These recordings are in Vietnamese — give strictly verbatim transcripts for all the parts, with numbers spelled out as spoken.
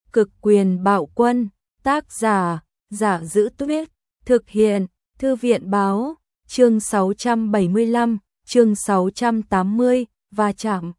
Cực quyền bạo quân, tác giả, Giả Giữ Tuyết, thực hiện, Thư viện báo, chương sáu trăm bảy mươi lăm, chương sáu trăm tám mươi, va chạm.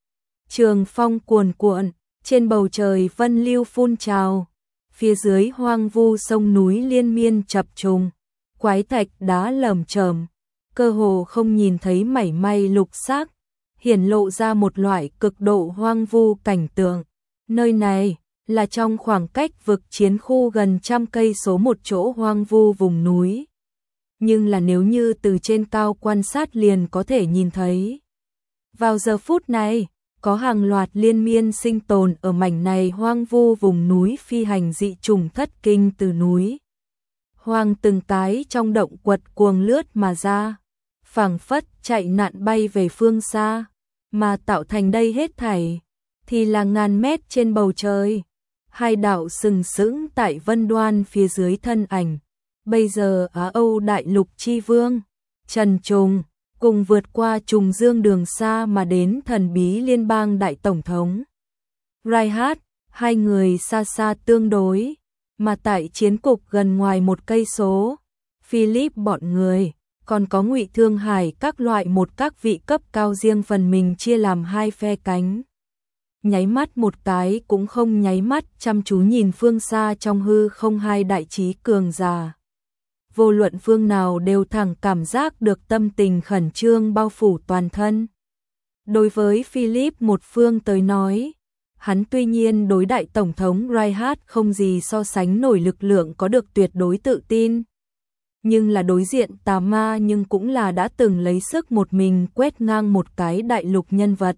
Trường phong cuồn cuộn, trên bầu trời vân lưu phun trào, phía dưới hoang vu sông núi liên miên chập trùng, quái thạch đá lởm chởm, cơ hồ không nhìn thấy mảy may lục sắc, hiển lộ ra một loại cực độ hoang vu cảnh tượng. Nơi này là trong khoảng cách vực chiến khu gần trăm cây số một chỗ hoang vu vùng núi. Nhưng là nếu như từ trên cao quan sát liền có thể nhìn thấy. Vào giờ phút này, có hàng loạt liên miên sinh tồn ở mảnh này hoang vu vùng núi phi hành dị trùng thất kinh từ núi. Hoang từng cái trong động quật cuồng lướt mà ra, phảng phất chạy nạn bay về phương xa, mà tạo thành đây hết thảy thì là ngàn mét trên bầu trời. Hai đạo sừng sững tại vân đoan phía dưới thân ảnh. Bây giờ Á Âu đại lục chi vương, Trần Trùng, cùng vượt qua trùng dương đường xa mà đến thần bí liên bang đại tổng thống Reinhardt, hai người xa xa tương đối, mà tại chiến cục gần ngoài một cây số, Philip bọn người, còn có Ngụy Thương Hải các loại một các vị cấp cao riêng phần mình chia làm hai phe cánh. Nháy mắt một cái cũng không nháy mắt chăm chú nhìn phương xa trong hư không hai đại trí cường giả. Vô luận phương nào đều thẳng cảm giác được tâm tình khẩn trương bao phủ toàn thân. Đối với Philip một phương tới nói, hắn tuy nhiên đối đại tổng thống Reinhardt không gì so sánh nổi lực lượng có được tuyệt đối tự tin. Nhưng là đối diện tà ma nhưng cũng là đã từng lấy sức một mình quét ngang một cái đại lục nhân vật.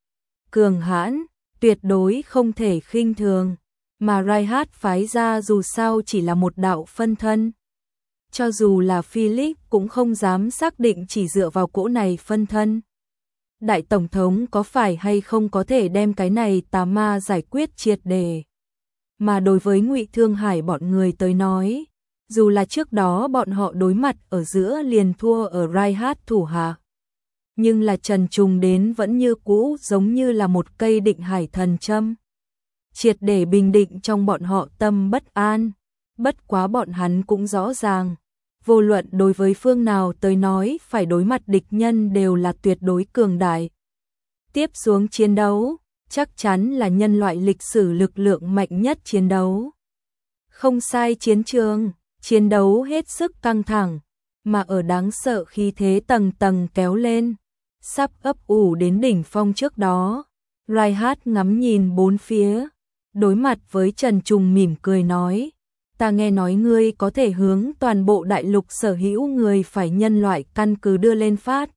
Cường hãn, tuyệt đối không thể khinh thường, mà Reinhardt phái ra dù sao chỉ là một đạo phân thân. Cho dù là Philip cũng không dám xác định chỉ dựa vào cỗ này phân thân. Đại tổng thống có phải hay không có thể đem cái này tà ma giải quyết triệt để. Mà đối với Ngụy Thương Hải bọn người tới nói, dù là trước đó bọn họ đối mặt ở giữa liền thua ở Reinhardt thủ hạ. Nhưng là Trần Trùng đến vẫn như cũ giống như là một cây định hải thần châm. Triệt để bình định trong bọn họ tâm bất an. Bất quá bọn hắn cũng rõ ràng. Vô luận đối với phương nào tới nói phải đối mặt địch nhân đều là tuyệt đối cường đại. Tiếp xuống chiến đấu, chắc chắn là nhân loại lịch sử lực lượng mạnh nhất chiến đấu. Không sai chiến trường, chiến đấu hết sức căng thẳng, mà ở đáng sợ khí thế tầng tầng kéo lên. Sắp ấp ủ đến đỉnh phong trước đó, Reinhardt ngắm nhìn bốn phía, đối mặt với Trần Trùng mỉm cười nói, ta nghe nói ngươi có thể hướng toàn bộ đại lục sở hữu người phải nhân loại căn cứ đưa lên phát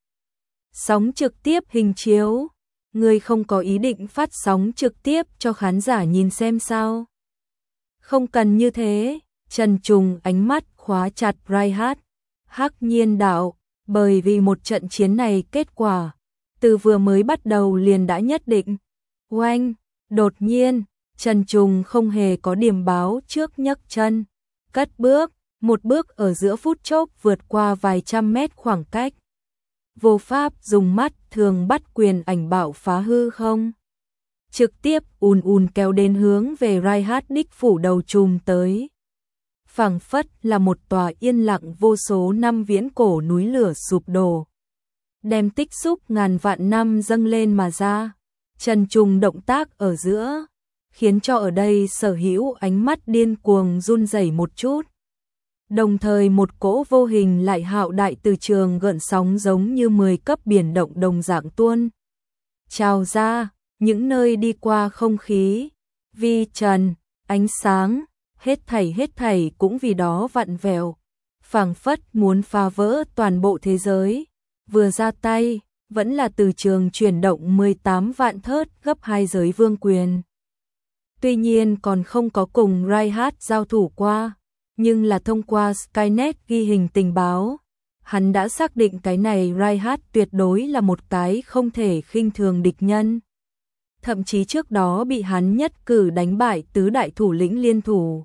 sóng trực tiếp hình chiếu, ngươi không có ý định phát sóng trực tiếp cho khán giả nhìn xem sao? Không cần như thế, Trần Trùng ánh mắt khóa chặt Reinhardt, hắc nhiên đạo, bởi vì một trận chiến này kết quả, từ vừa mới bắt đầu liền đã nhất định. Oanh, đột nhiên, Trần Trùng không hề có điểm báo trước nhấc chân, cất bước, một bước ở giữa phút chốc vượt qua vài trăm mét khoảng cách. Vô pháp dùng mắt thường bắt quyền ảnh bạo phá hư không. Trực tiếp ùn ùn kéo đến hướng về Reinhardt đích phủ đầu trùm tới. Phảng phất là một tòa yên lặng vô số năm viễn cổ núi lửa sụp đổ. Đem tích xúc ngàn vạn năm dâng lên mà ra. Trần Trùng động tác ở giữa, khiến cho ở đây sở hữu ánh mắt điên cuồng run rẩy một chút. Đồng thời một cỗ vô hình lại hạo đại từ trường gợn sóng giống như mười cấp biển động đồng dạng tuôn trào ra, những nơi đi qua không khí, vi trần, ánh sáng, hết thảy hết thảy cũng vì đó vặn vẹo, phảng phất muốn phá vỡ toàn bộ thế giới. Vừa ra tay, vẫn là từ trường chuyển động mười tám vạn thớt gấp hai giới vương quyền. Tuy nhiên còn không có cùng Reinhardt giao thủ qua, nhưng là thông qua Skynet ghi hình tình báo, hắn đã xác định cái này Reinhardt tuyệt đối là một cái không thể khinh thường địch nhân. Thậm chí trước đó bị hắn nhất cử đánh bại tứ đại thủ lĩnh liên thủ,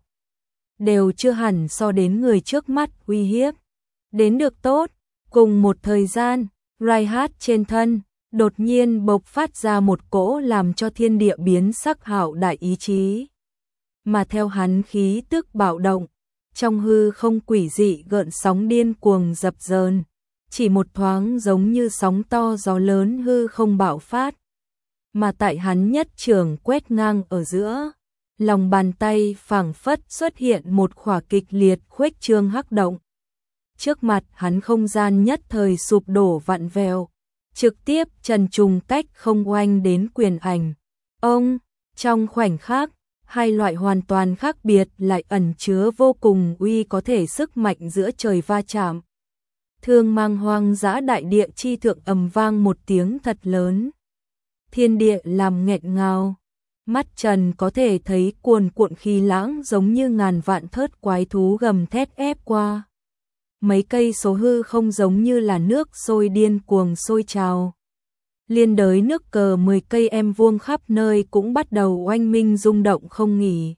đều chưa hẳn so đến người trước mắt uy hiếp. Đến được tốt, cùng một thời gian, Reinhardt trên thân đột nhiên bộc phát ra một cỗ làm cho thiên địa biến sắc hạo đại ý chí. mà theo hắn khí tức bạo động, trong hư không quỷ dị gợn sóng điên cuồng dập dờn, chỉ một thoáng giống như sóng to gió lớn hư không bạo phát. Mà tại hắn nhất trường quét ngang ở giữa, lòng bàn tay phảng phất xuất hiện một khỏa kịch liệt khuếch trương hắc động. Trước mặt hắn không gian nhất thời sụp đổ vặn vẹo, trực tiếp trần trùng cách không oanh đến quyền ảnh. Ông, trong khoảnh khắc, hai loại hoàn toàn khác biệt lại ẩn chứa vô cùng uy có thể sức mạnh giữa trời va chạm. Thương mang hoang dã đại địa chi thượng ầm vang một tiếng thật lớn. Thiên địa làm nghẹn ngào, mắt Trần có thể thấy cuồn cuộn khí lãng giống như ngàn vạn thớt quái thú gầm thét ép qua. Mấy cây số hư không giống như là nước sôi điên cuồng sôi trào. Liên đới nước cờ mười cây em vuông khắp nơi cũng bắt đầu oanh minh rung động không nghỉ.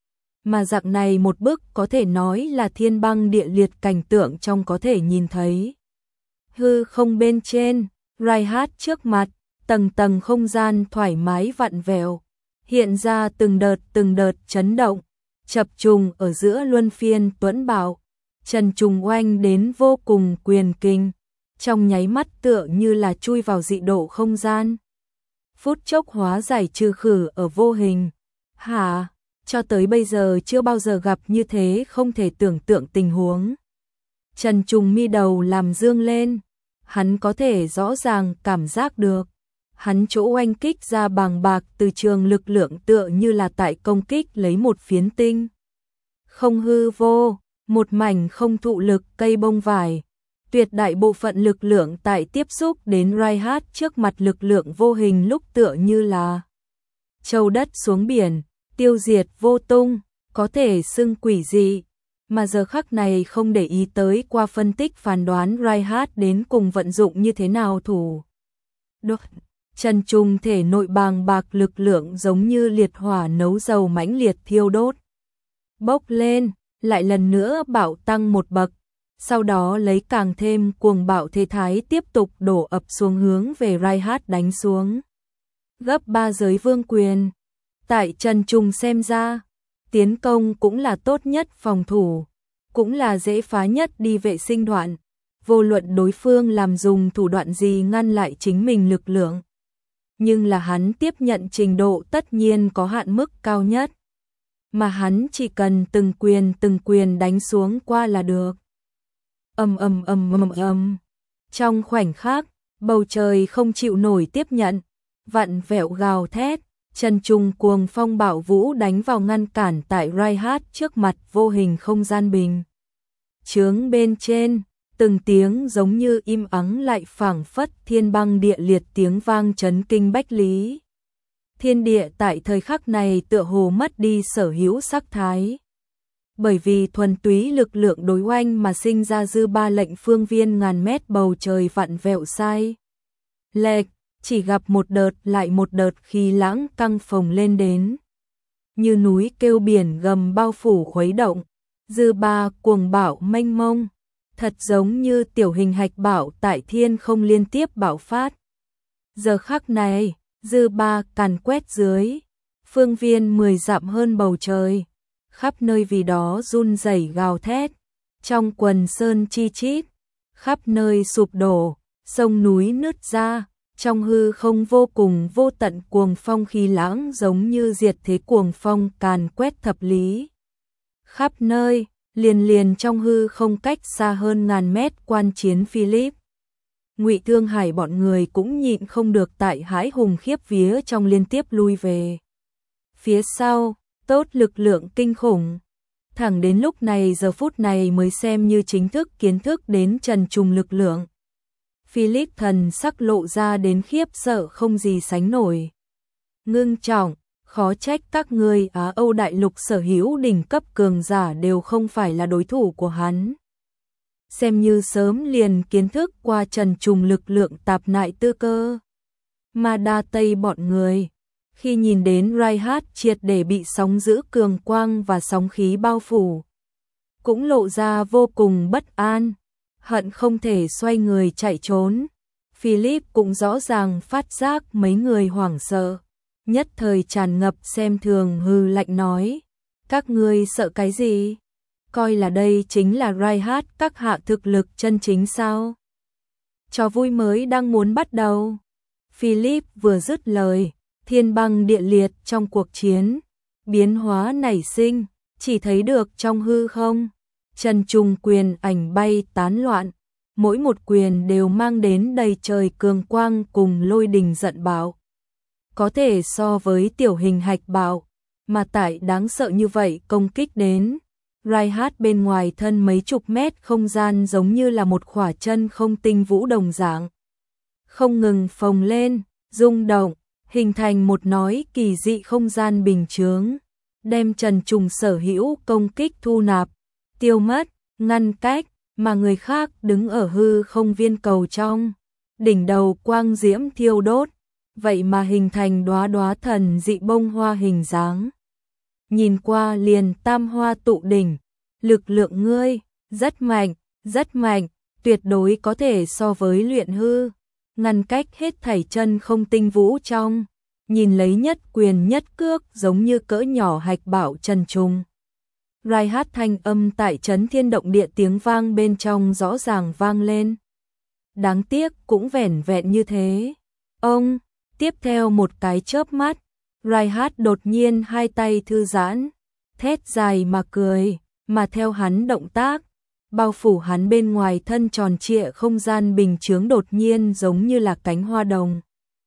Mà dạng này một bức có thể nói là thiên băng địa liệt cảnh tượng trong có thể nhìn thấy. Hư không bên trên, Raihat trước mặt, tầng tầng không gian thoải mái vặn vẹo, hiện ra từng đợt từng đợt chấn động, chập trùng ở giữa luân phiên tuẫn bạo, trần trùng oanh đến vô cùng quyền kinh, trong nháy mắt tựa như là chui vào dị độ không gian. Phút chốc hóa giải trừ khử ở vô hình. Hả? Cho tới bây giờ chưa bao giờ gặp như thế không thể tưởng tượng tình huống. Trần trùng mi đầu làm dương lên, hắn có thể rõ ràng cảm giác được. Hắn chỗ oanh kích ra bàng bạc từ trường lực lượng tựa như là tại công kích lấy một phiến tinh. Không hư vô, một mảnh không thụ lực cây bông vải. Tuyệt đại bộ phận lực lượng tại tiếp xúc đến Raihat trước mặt lực lượng vô hình lúc tựa như là châu đất xuống biển, tiêu diệt vô tung, có thể xưng quỷ dị. Mà giờ khắc này không để ý tới qua phân tích phán đoán Raihat đến cùng vận dụng như thế nào thủ. Đột Trần trùng thể nội bàng bạc lực lượng giống như liệt hỏa nấu dầu mãnh liệt thiêu đốt. Bốc lên, lại lần nữa bạo tăng một bậc, sau đó lấy càng thêm cuồng bạo thế thái tiếp tục đổ ập xuống hướng về Raihat đánh xuống. Gấp ba giới vương quyền. Tại Trần trùng xem ra, tiến công cũng là tốt nhất phòng thủ, cũng là dễ phá nhất đi vệ sinh đoạn. Vô luận đối phương làm dùng thủ đoạn gì ngăn lại chính mình lực lượng. Nhưng là hắn tiếp nhận trình độ tất nhiên có hạn mức cao nhất. Mà hắn chỉ cần từng quyền từng quyền đánh xuống qua là được. Ầm ầm ầm ầm ầm. Trong khoảnh khắc, bầu trời không chịu nổi tiếp nhận, vặn vẹo gào thét, trần trùng cuồng phong bạo vũ đánh vào ngăn cản tại Raihat trước mặt vô hình không gian bình. Chướng bên trên, từng tiếng giống như im ắng lại phảng phất thiên băng địa liệt tiếng vang chấn kinh bách lý. Thiên địa tại thời khắc này tựa hồ mất đi sở hữu sắc thái. Bởi vì thuần túy lực lượng đối oanh mà sinh ra dư ba lệnh phương viên ngàn mét bầu trời vặn vẹo sai. Lệch, chỉ gặp một đợt lại một đợt khí lãng căng phồng lên đến. Như núi kêu biển gầm bao phủ khuấy động, dư ba cuồng bạo mênh mông. Thật giống như tiểu hình hạch bạo tại thiên không liên tiếp bạo phát. Giờ khắc này, dư ba càn quét dưới, phương viên mười dặm hơn bầu trời, khắp nơi vì đó run rẩy gào thét, trong quần sơn chi chít, khắp nơi sụp đổ, sông núi nứt ra, trong hư không vô cùng vô tận cuồng phong khí lãng giống như diệt thế cuồng phong càn quét thập lý. Khắp nơi, liền liền trong hư không cách xa hơn ngàn mét quan chiến Philip. Ngụy Thương Hải bọn người cũng nhịn không được tại hãi hùng khiếp vía trong liên tiếp lui về. Phía sau, tốt lực lượng kinh khủng. Thẳng đến lúc này giờ phút này mới xem như chính thức kiến thức đến trần trùng lực lượng. Philip thần sắc lộ ra đến khiếp sợ không gì sánh nổi. Ngưng trọng, khó trách các người Á Âu đại lục sở hữu đỉnh cấp cường giả đều không phải là đối thủ của hắn. Xem như sớm liền kiến thức qua trần trùng lực lượng tạp nại tư cơ. Mà đa tây bọn người, khi nhìn đến Raihat triệt để bị sóng dữ cường quang và sóng khí bao phủ, cũng lộ ra vô cùng bất an, hận không thể xoay người chạy trốn. Philip cũng rõ ràng phát giác mấy người hoảng sợ, nhất thời tràn ngập xem thường hư lạnh nói, Các ngươi sợ cái gì? Coi là đây chính là Reinhardt các hạ thực lực chân chính sao? Trò vui mới đang muốn bắt đầu. Philip vừa dứt lời, thiên băng địa liệt trong cuộc chiến, biến hóa nảy sinh, chỉ thấy được trong hư không. Trần trùng quyền ảnh bay tán loạn, mỗi một quyền đều mang đến đầy trời cường quang cùng lôi đình giận bạo. Có thể so với tiểu hình hạch bạo, mà tại đáng sợ như vậy công kích đến. Reinhardt bên ngoài thân mấy chục mét không gian giống như là một khỏa chân không tinh vũ đồng dạng. Không ngừng phồng lên, rung động, hình thành một nói kỳ dị không gian bình chướng, đem Trần Trùng sở hữu công kích thu nạp, tiêu mất, ngăn cách, mà người khác đứng ở hư không viên cầu trong. Đỉnh đầu quang diễm thiêu đốt, vậy mà hình thành đóa đóa thần dị bông hoa hình dáng. Nhìn qua liền tam hoa tụ đỉnh, lực lượng ngươi, rất mạnh, rất mạnh, tuyệt đối có thể so với luyện hư, ngăn cách hết thảy chân không tinh vũ trong, nhìn lấy nhất quyền nhất cước giống như cỡ nhỏ hạch bảo Trần Trùng. Reinhardt thanh âm tại chấn thiên động địa tiếng vang bên trong rõ ràng vang lên. Đáng tiếc cũng vẻn vẹn như thế. Ông, tiếp theo một cái chớp mắt, Reinhardt đột nhiên hai tay thư giãn, thét dài mà cười, mà theo hắn động tác, bao phủ hắn bên ngoài thân tròn trịa không gian bình chướng đột nhiên giống như là cánh hoa đồng.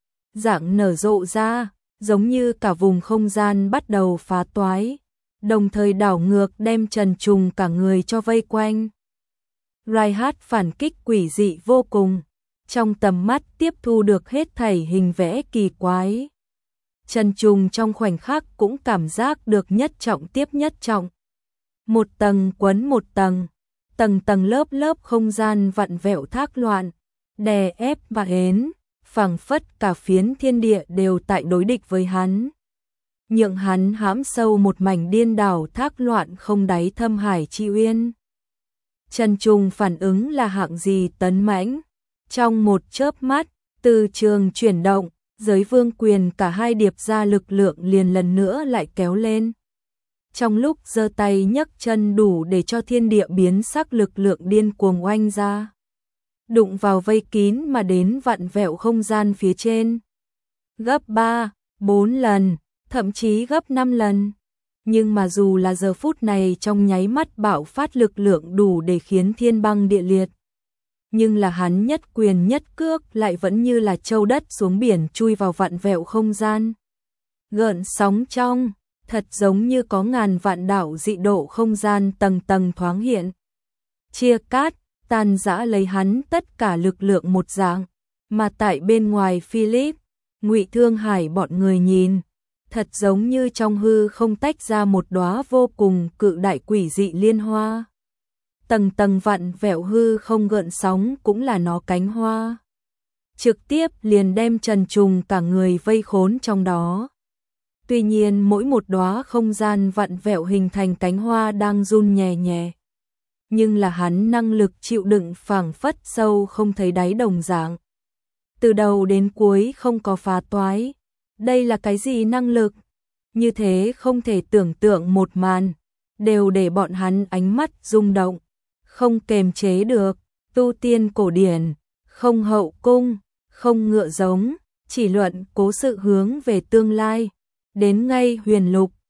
Dạng nở rộ ra, giống như cả vùng không gian bắt đầu phá toái, đồng thời đảo ngược đem Trần Trùng cả người cho vây quanh. Reinhardt phản kích quỷ dị vô cùng, trong tầm mắt tiếp thu được hết thảy hình vẽ kỳ quái. Trần Trùng trong khoảnh khắc cũng cảm giác được nhất trọng tiếp nhất trọng. Một tầng quấn một tầng, tầng tầng lớp lớp không gian vặn vẹo thác loạn, đè ép và hến, phảng phất cả phiến thiên địa đều tại đối địch với hắn. Nhượng hắn hãm sâu một mảnh điên đảo thác loạn không đáy thâm hải chi uyên. Trần Trùng phản ứng là hạng gì tấn mãnh, trong một chớp mắt, từ trường chuyển động, giới vương quyền cả hai điệp ra lực lượng liền lần nữa lại kéo lên. Trong lúc giơ tay nhấc chân đủ để cho thiên địa biến sắc lực lượng điên cuồng oanh ra. Đụng vào vây kín mà đến vặn vẹo không gian phía trên. Gấp ba, bốn lần, thậm chí gấp năm lần. Nhưng mà dù là giờ phút này trong nháy mắt bạo phát lực lượng đủ để khiến thiên băng địa liệt. Nhưng là hắn nhất quyền nhất cước lại vẫn như là châu đất xuống biển chui vào vặn vẹo không gian. Gợn sóng trong, thật giống như có ngàn vạn đảo dị độ không gian tầng tầng thoáng hiện. Chia cát, tan rã lấy hắn tất cả lực lượng một dạng, mà tại bên ngoài Philip, Ngụy Thương Hải bọn người nhìn, thật giống như trong hư không tách ra một đóa vô cùng cự đại quỷ dị liên hoa. Tầng tầng vặn vẹo hư không gợn sóng cũng là nó cánh hoa. Trực tiếp liền đem Trần Trùng cả người vây khốn trong đó. Tuy nhiên mỗi một đóa không gian vặn vẹo hình thành cánh hoa đang run nhẹ nhẹ. Nhưng là hắn năng lực chịu đựng phảng phất sâu không thấy đáy đồng dạng. Từ đầu đến cuối không có phá toái. Đây là cái gì năng lực? Như thế không thể tưởng tượng một màn. Đều để bọn hắn ánh mắt rung động. Không kềm chế được. Tu tiên cổ điển. Không hậu cung. Không ngựa giống. Chỉ luận cố sự hướng về tương lai. Đến ngay huyền lục.